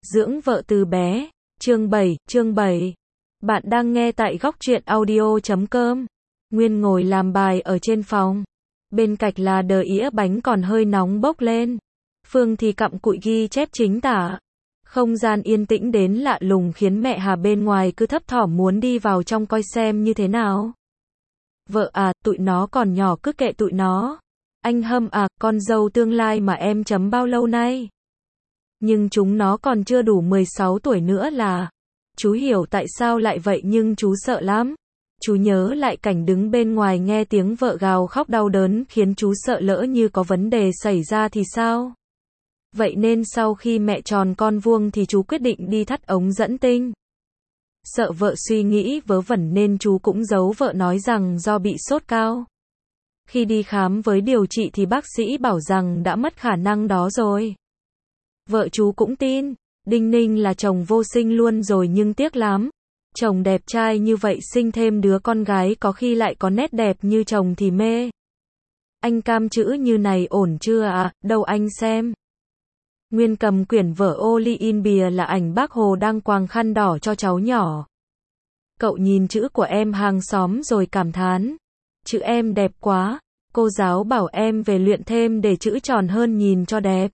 Dưỡng vợ từ bé. Chương 7. Bạn đang nghe tại góc truyện audio.com. Nguyên ngồi làm bài ở trên phòng. Bên cạnh là đĩa bánh còn hơi nóng bốc lên. Phương thì cặm cụi ghi chép chính tả. Không gian yên tĩnh đến lạ lùng khiến mẹ Hà bên ngoài cứ thấp thỏm muốn đi vào trong coi xem như thế nào. Vợ à, tụi nó còn nhỏ cứ kệ tụi nó. Anh Hâm à, con dâu tương lai mà em chấm bao lâu nay. Nhưng chúng nó còn chưa đủ 16 tuổi nữa là. Chú hiểu tại sao lại vậy nhưng chú sợ lắm. Chú nhớ lại cảnh đứng bên ngoài nghe tiếng vợ gào khóc đau đớn khiến chú sợ lỡ như có vấn đề xảy ra thì sao. Vậy nên sau khi mẹ tròn con vuông thì chú quyết định đi thắt ống dẫn tinh. Sợ vợ suy nghĩ vớ vẩn nên chú cũng giấu vợ nói rằng do bị sốt cao. Khi đi khám với điều trị thì bác sĩ bảo rằng đã mất khả năng đó rồi. Vợ chú cũng tin, đinh ninh là chồng vô sinh luôn rồi nhưng tiếc lắm. Chồng đẹp trai như vậy sinh thêm đứa con gái có khi lại có nét đẹp như chồng thì mê. Anh cam chữ như này ổn chưa à, đâu anh xem. Nguyên cầm quyển vở Oli in bìa là ảnh bác Hồ đang quàng khăn đỏ cho cháu nhỏ. Cậu nhìn chữ của em hàng xóm rồi cảm thán. Chữ em đẹp quá, cô giáo bảo em về luyện thêm để chữ tròn hơn nhìn cho đẹp.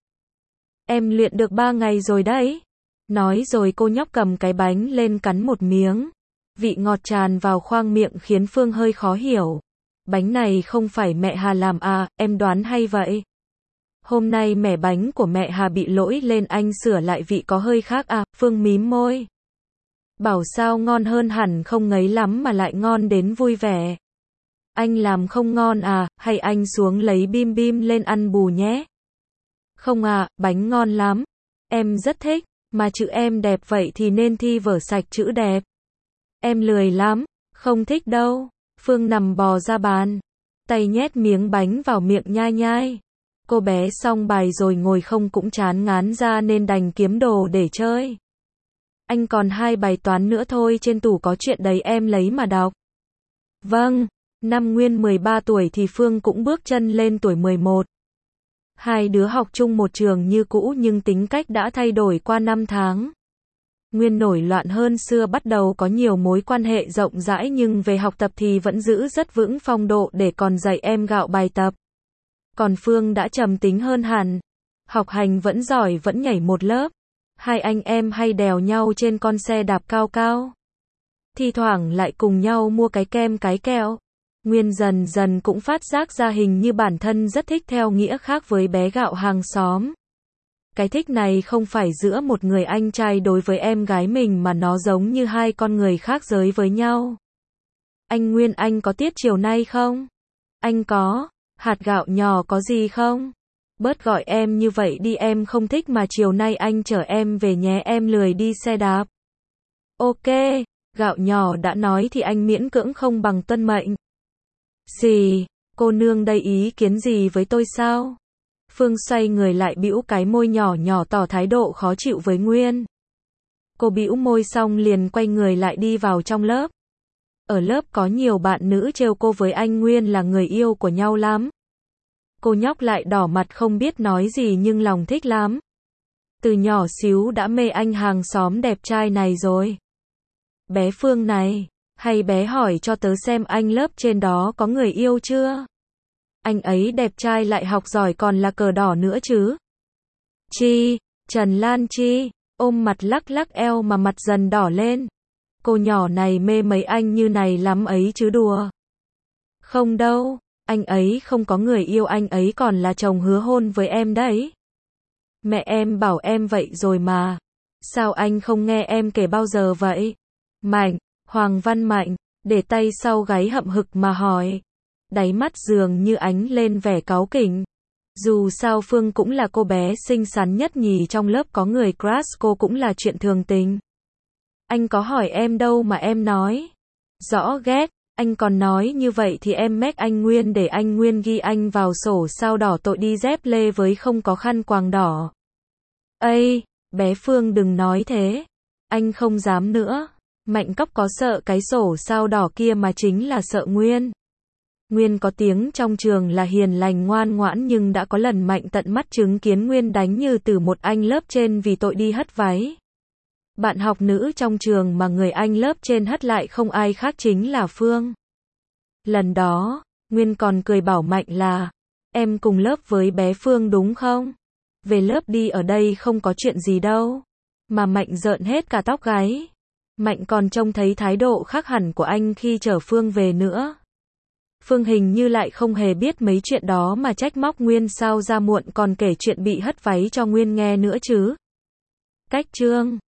Em luyện được 3 ngày rồi đấy. Nói rồi cô nhóc cầm cái bánh lên cắn một miếng. Vị ngọt tràn vào khoang miệng khiến Phương hơi khó hiểu. Bánh này không phải mẹ Hà làm à, em đoán hay vậy? Hôm nay mẻ bánh của mẹ Hà bị lỗi lên anh sửa lại vị có hơi khác à, Phương mím môi. Bảo sao ngon hơn hẳn không ngấy lắm mà lại ngon đến vui vẻ. Anh làm không ngon à, hay anh xuống lấy bim bim lên ăn bù nhé. Không à, bánh ngon lắm. Em rất thích, mà chữ em đẹp vậy thì nên thi vở sạch chữ đẹp. Em lười lắm, không thích đâu. Phương nằm bò ra bàn, tay nhét miếng bánh vào miệng nhai nhai. Cô bé xong bài rồi ngồi không cũng chán ngán ra nên đành kiếm đồ để chơi. Anh còn 2 bài toán nữa thôi, trên tủ có chuyện đấy em lấy mà đọc. Vâng, năm Nguyên 13 tuổi thì Phương cũng bước chân lên tuổi 11. Hai đứa học chung một trường như cũ nhưng tính cách đã thay đổi qua 5 tháng. Nguyên nổi loạn hơn xưa, bắt đầu có nhiều mối quan hệ rộng rãi nhưng về học tập thì vẫn giữ rất vững phong độ để còn dạy em gạo bài tập. Còn Phương đã trầm tính hơn hẳn. Học hành vẫn giỏi, vẫn nhảy một lớp. Hai anh em hay đèo nhau trên con xe đạp cao cao. Thi thoảng lại cùng nhau mua cái kem cái kẹo. Nguyên dần dần cũng phát giác ra hình như bản thân rất thích theo nghĩa khác với bé gạo hàng xóm. Cái thích này không phải giữa một người anh trai đối với em gái mình mà nó giống như hai con người khác giới với nhau. Anh Nguyên, anh có tiết chiều nay không? Anh có. Hạt gạo nhỏ có gì không? Bớt gọi em như vậy đi, em không thích mà chiều nay anh chở em về nhé, em lười đi xe đạp. Ok, gạo nhỏ đã nói thì anh miễn cưỡng không bằng tuân mệnh. Gì, cô nương đây ý kiến gì với tôi sao? Phương xoay người lại bĩu cái môi nhỏ nhỏ tỏ thái độ khó chịu với Nguyên. Cô bĩu môi xong liền quay người lại đi vào trong lớp. Ở lớp có nhiều bạn nữ trêu cô với anh Nguyên là người yêu của nhau lắm. Cô nhóc lại đỏ mặt không biết nói gì nhưng lòng thích lắm. Từ nhỏ xíu đã mê anh hàng xóm đẹp trai này rồi. Bé Phương này, hay bé hỏi cho tớ xem anh lớp trên đó có người yêu chưa? Anh ấy đẹp trai lại học giỏi còn là cờ đỏ nữa chứ. Chi, Trần Lan Chi, ôm mặt lắc lắc eo mà mặt dần đỏ lên. Cô nhỏ này mê mấy anh như này lắm ấy chứ đùa. Không đâu, anh ấy không có người yêu, anh ấy còn là chồng hứa hôn với em đấy. Mẹ em bảo em vậy rồi mà. Sao anh không nghe em kể bao giờ vậy? Mạnh, Hoàng Văn Mạnh, để tay sau gáy hậm hực mà hỏi. Đáy mắt dường như ánh lên vẻ cáu kỉnh. Dù sao Phương cũng là cô bé xinh xắn nhất nhì trong lớp, có người crush cô cũng là chuyện thường tình. Anh có hỏi em đâu mà em nói. Rõ ghét, anh còn nói như vậy thì em mách anh Nguyên để anh Nguyên ghi anh vào sổ sao đỏ tội đi dép lê với không có khăn quàng đỏ. Ây, bé Phương đừng nói thế. Anh không dám nữa. Mạnh Cóc có sợ cái sổ sao đỏ kia mà chính là sợ Nguyên. Nguyên có tiếng trong trường là hiền lành ngoan ngoãn nhưng đã có lần Mạnh tận mắt chứng kiến Nguyên đánh như từ một anh lớp trên vì tội đi hất váy. Bạn học nữ trong trường mà người anh lớp trên hất lại không ai khác chính là Phương. Lần đó, Nguyên còn cười bảo Mạnh là, em cùng lớp với bé Phương đúng không? Về lớp đi ở đây không có chuyện gì đâu. Mà Mạnh rợn hết cả tóc gáy. Mạnh còn trông thấy thái độ khác hẳn của anh khi chở Phương về nữa. Phương hình như lại không hề biết mấy chuyện đó mà trách móc Nguyên sao ra muộn còn kể chuyện bị hất váy cho Nguyên nghe nữa chứ. Cách chương